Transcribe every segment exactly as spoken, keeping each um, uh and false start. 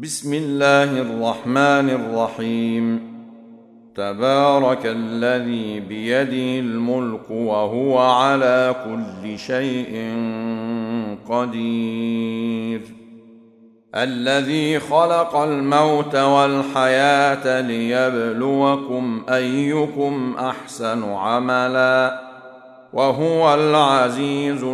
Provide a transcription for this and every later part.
بسم الله الرحمن الرحيم. تبارك الذي بيده الملك وهو على كل شيء قدير. الذي خلق الموت والحياة ليبلوكم أيكم أحسن عملا وهو العزيز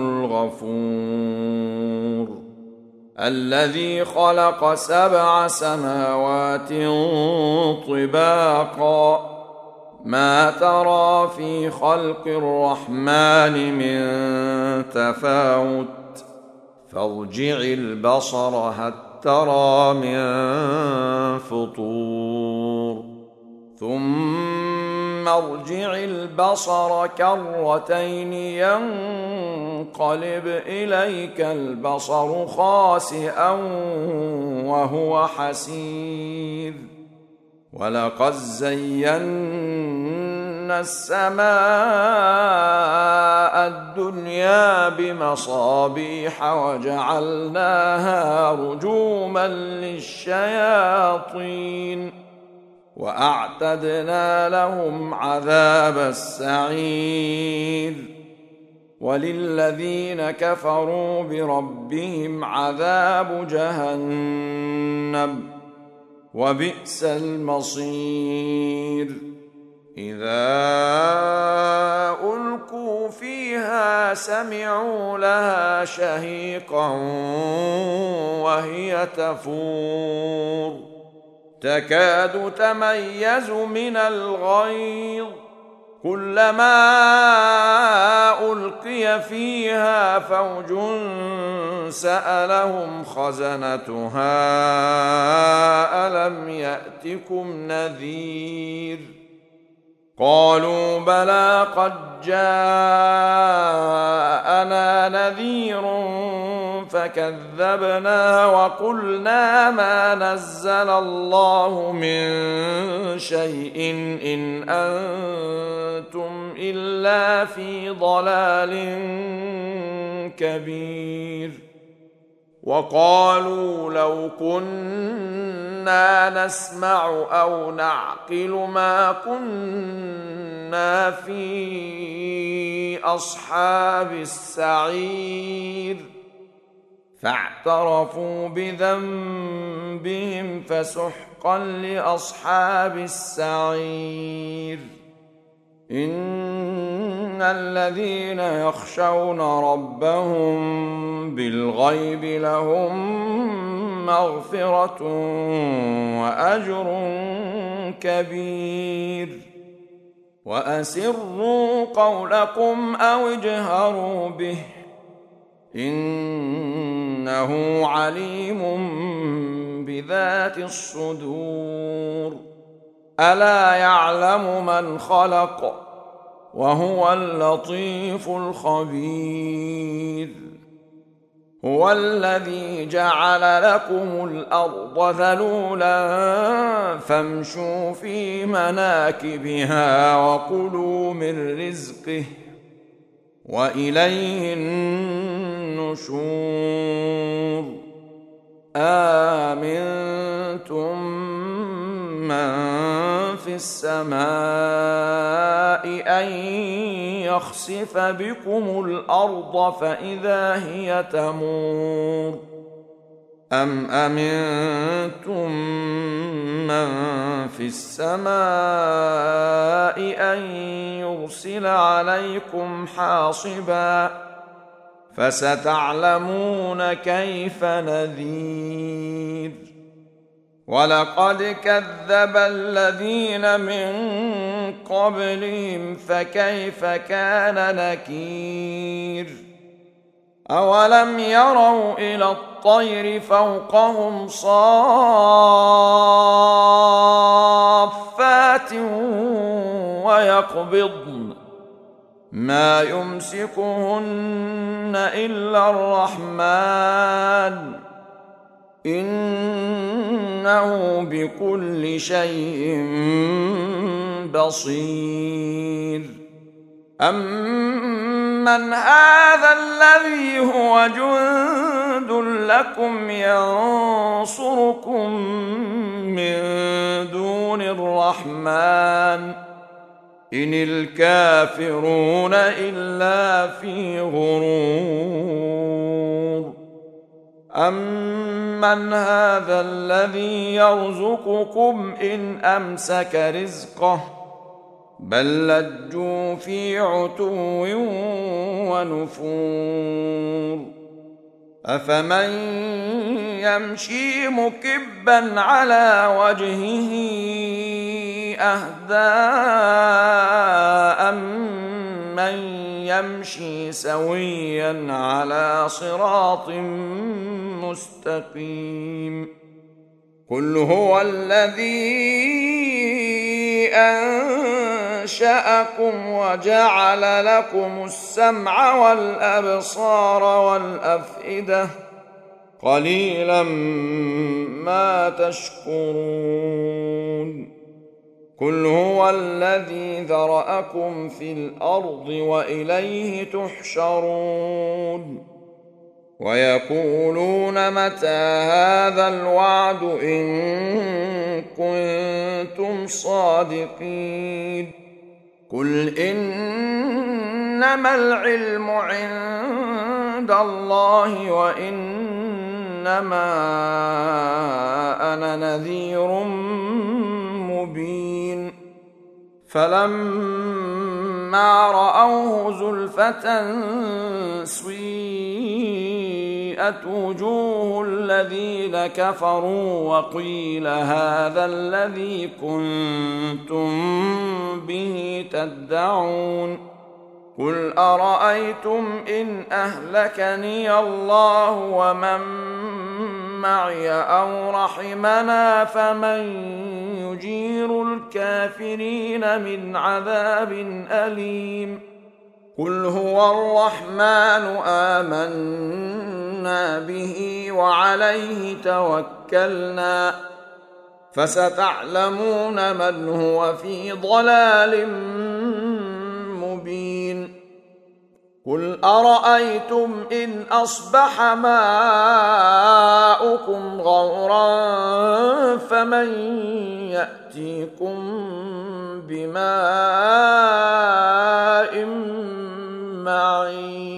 الغفور. الذي خلق سبع سماوات طباقا ما ترى في خلق الرحمن من تفاوت فارجع البصر هل ترى من فطور ثم ارجع البصر كرتين ينقلب إليك البصر خاسئا وهو حسير. ولقد زينا السماء الدنيا بمصابيح وجعلناها رجوما للشياطين وأعتدنا لهم عذاب السعير. وللذين كفروا بربهم عذاب جهنم وبئس المصير. إذا ألقوا فيها سمعوا لها شهيقا وهي تفور تكاد تميز من الغيظ كلما ألقي فيها فوج سألهم خزنتها ألم يأتكم نذير قالوا بلى قد جاءنا نذير فكذبنا وقلنا ما نزل الله من شيء إن أنتم إلا في ضلال كبير. وقالوا لو كنا نسمع أو نعقل ما كنا في أصحاب السعير فاعترفوا بذنبهم فسحقا لأصحاب السعير. إن الذين يخشون ربهم بالغيب لهم مغفرة وأجر كبير. وأسروا قولكم أو اجهروا به إنه عليم بذات الصدور. ألا يعلم من خلق وهو اللطيف الخبير. هو الذي جعل لكم الأرض ذلولا فامشوا في مناكبها وكلوا من رزقه وإليه النشور. آمنتم من في السماء أن يخسف بكم الأرض فإذا هي تمور أم أمنتم من في السماء أن يرسل عليكم حاصبا فستعلمون كيف نذير. ولقد كذب الذين من قبلهم فكيف كان نكير. أولم يروا إلى الطير فوقهم صافات ويقبضن ما يمسكهن إلا الرحمن إنه بكل شيء بصير. أَمَّنْ هَذَا الَّذِي هُوَ جُندٌ لَكُمْ يَنصُرُكُم مِّن دُونِ الرَّحْمَٰنِ إِنِ الْكَافِرُونَ إِلَّا فِي غُرُورٍ أَمَّنْ هَذَا الَّذِي يَرْزُقُكُمْ إِنْ أَمْسَكَ رِزْقَهُ بَل لَّجُّوا فِي عُتُوٍّ وَنُفُورٍ أَفَمَن يَمْشِي مُكِبًّا عَلَىٰ وَجْهِهِ أَهْدَىٰ أَمَّن يَمْشِي سَوِيًّا عَلَىٰ صِرَاطٍ مُّسْتَقِيمٍ قُلْ هُوَ الَّذِي أَنشَأَكُمْ وَجَعَلَ لَكُمُ السَّمْعَ وَالْأَبْصَارَ وَالْأَفْئِدَةَ قَلِيلًا مَا تَشْكُرُونَ قُلْ هُوَ الَّذِي ذَرَأَكُمْ فِي الْأَرْضِ وَإِلَيْهِ تُحْشَرُونَ وَيَقُولُونَ مَتَىٰ هَٰذَا الْوَعْدُ إِن كُنتُمْ صَادِقِينَ قُلْ إِنَّمَا الْعِلْمُ عِندَ اللَّهِ وَإِنَّمَا أَنَا نَذِيرٌ مُّبِينٌ فَلَمَّا رَأَوْهُ زُلْفَةً سِيئَتْ وُجُوهُ الَّذِينَ كَفَرُوا وَقِيلَ هَٰذَا الَّذِي كُنتُم بِهِ تَدَّعُونَ قُلْ أَرَأَيْتُمْ إِنْ أَهْلَكَنِيَ اللَّهُ وَمَن مَّعِيَ أَوْ رَحِمَنَا فَمَن يُجِيرُ الْكَافِرِينَ مِنْ عَذَابٍ أَلِيمٍ قُلْ هُوَ الرَّحْمَٰنُ آمَنَّا بِهِ وَعَلَيْهِ تَوَكَّلْنَا فَسَتَعْلَمُونَ مَنْ هُوَ فِي ضَلَالٍ مُّبِينٍ قُلْ أَرَأَيْتُمْ إِنْ أَصْبَحَ مَاؤُكُمْ غَوْرًا فَمَن يَأْتِيكُم بِمَاءٍ مَّعِينٍ